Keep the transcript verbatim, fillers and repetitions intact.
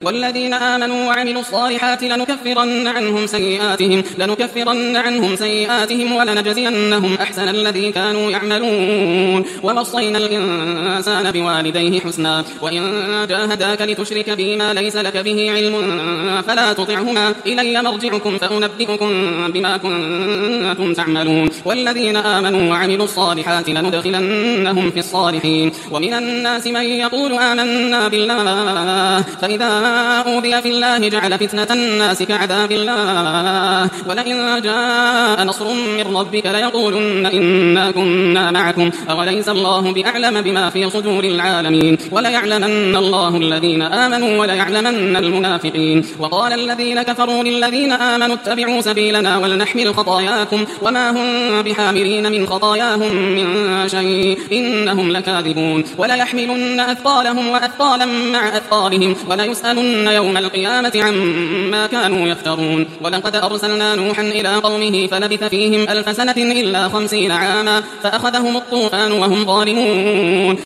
والذين آمنوا وعملوا الصالحات لنكفرن عنهم سيئاتهم لنكفرن عنهم سيئاتهم ولنجزينهم أحسن الذي كانوا يعملون. ووصينا الإنسان بوالديه حسنا وإن جاهداك لتشرك بي ما ليس لك به علم فلا تطعهما إلي مرجعكم فأنبئكم بما كنتم تعملون. والذين آمنوا وعملوا الصالحات لندخلنهم في الصالحين. ومن الناس من يقول آمنا بالله فإذا أوذي في الله جعل فتنة الناس كعذاب الله ولئن جاء نصر من ربك ليقولن إنا كنا معكم أوليس الله بأعلم بما في صدور العالمين وليعلمن الله الذين آمنوا وليعلمن المنافقين. وقال الذين كفروا للذين آمنوا اتبعوا سبيلنا ولنحمل خطاياكم وما هم بحاملين من خطاياهم من شيء إنهم لكاذبون. وليحملن أثقالهم وأثقالا مع أثقالهم وليسألن يوم القيامة عما كانوا يفترون. ولقد أرسلنا نوحا إلى قومه فلبث فيهم ألف سنة إلا خمسين عاما فأخذهم الطوفان وهم ظالمون.